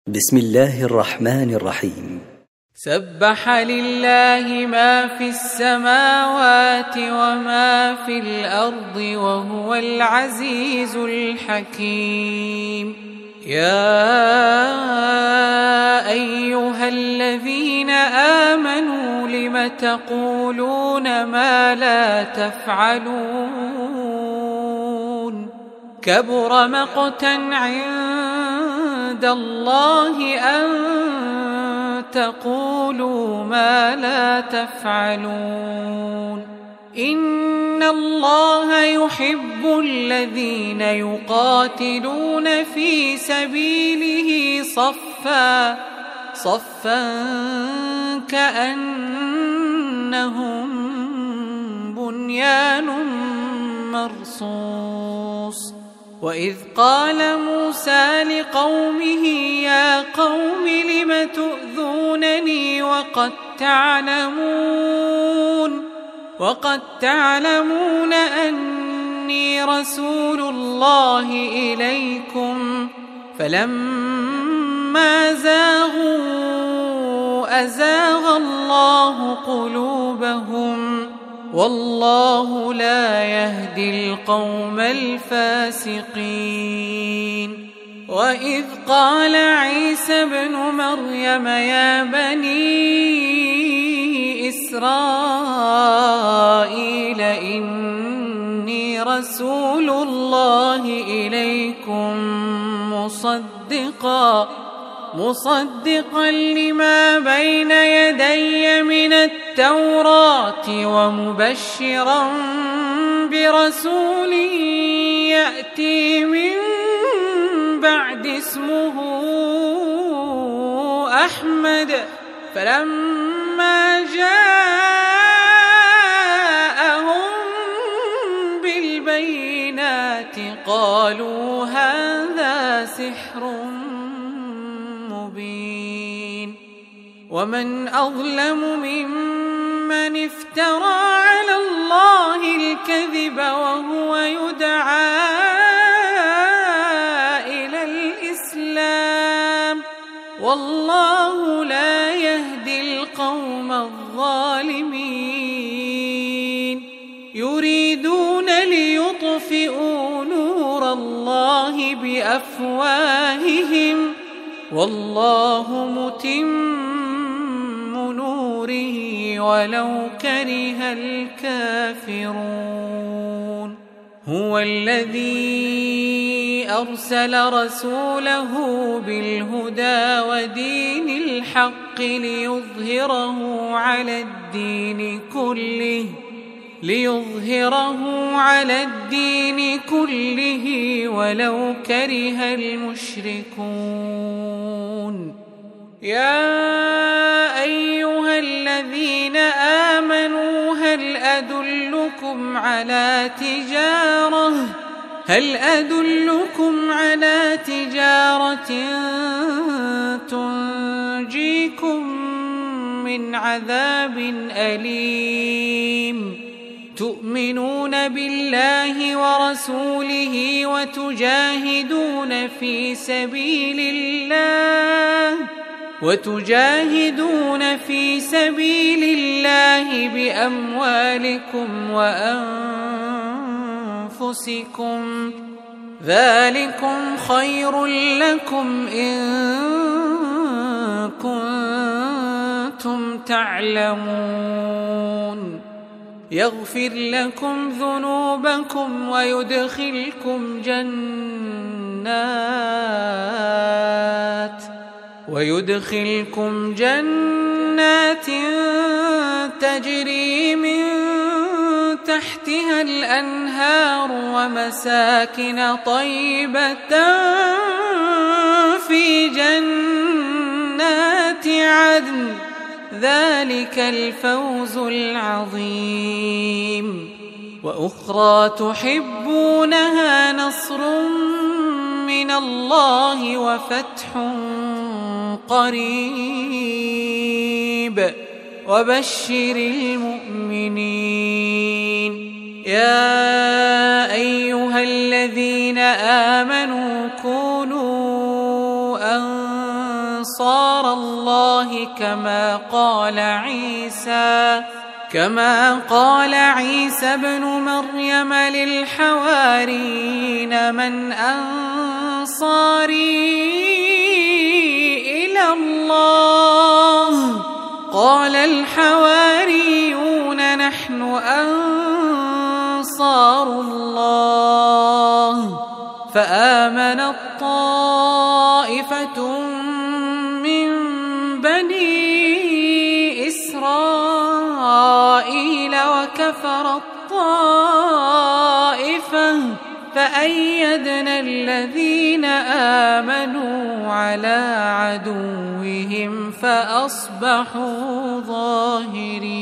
بسم الله الرحمن الرحيم. سبح لله ما في السماوات وما في الأرض وهو العزيز الحكيم. يا أيها الذين آمنوا لم تقولون ما لا تفعلون؟ كبر مقتا عند الله أن تقولوا ما لا تفعلون. إن الله يحب الذين يقاتلون في سبيله صفا كأنهم بنيان مرصوص. وإذ قال موسى لقومه يا قوم لم تؤذونني وقد تعلمون أني رسول الله إليكم، فلما زاغوا أزاغ الله قلوبهم، والله لا يهدي القوم الفاسقين. وإذ قال عيسى ابن مريم يا بني إسرائيل إني رسول الله إليكم مصدقا لما بين يدي من التوراة ومبشرا برسول يأتي من بعد اسمه أحمد. فلما جاءهم بالبينات قالوا هذا سحر مبين. ومن أظلم ممن افترى على الله الكذب وهو يدعى إلى الإسلام، والله لا يهدي القوم الظالمين. يريدون ليطفئوا نور الله بأفواههم، والله متم نوره ولو كره الكافرون. هو الذي أرسل رسوله بالهدى ودين الحق ليظهره على الدين كله ولو كره المشركون. يا أيها الذين آمنوا هل أدلكم على تجارة تنجيكم من عذاب أليم؟ تؤمنون بالله ورسوله وتجاهدون في سبيل الله بأموالكم وأنفسكم، ذلكم خير لكم إن كنتم تعلمون. يغفر لكم ذنوبكم ويدخلكم جنات تجري من تحتها الأنهار ومساكن طيبة في جنات عدن، ذلك الفوز العظيم. وأخرى تحبونها نصر من الله وفتح قريب وبشر المؤمنين. يا أيها الذين آمنوا كونوا أنصار الله كما قال عيسى بن مريم للحواريين من أنصاري إلى الله قال الحواريون نحن أنصار الله فآمنت طائفة من بني إسرائيل وكفرت طائفة فأيدنا الذين آمنوا على عدوهم فأصبحوا ظاهرين.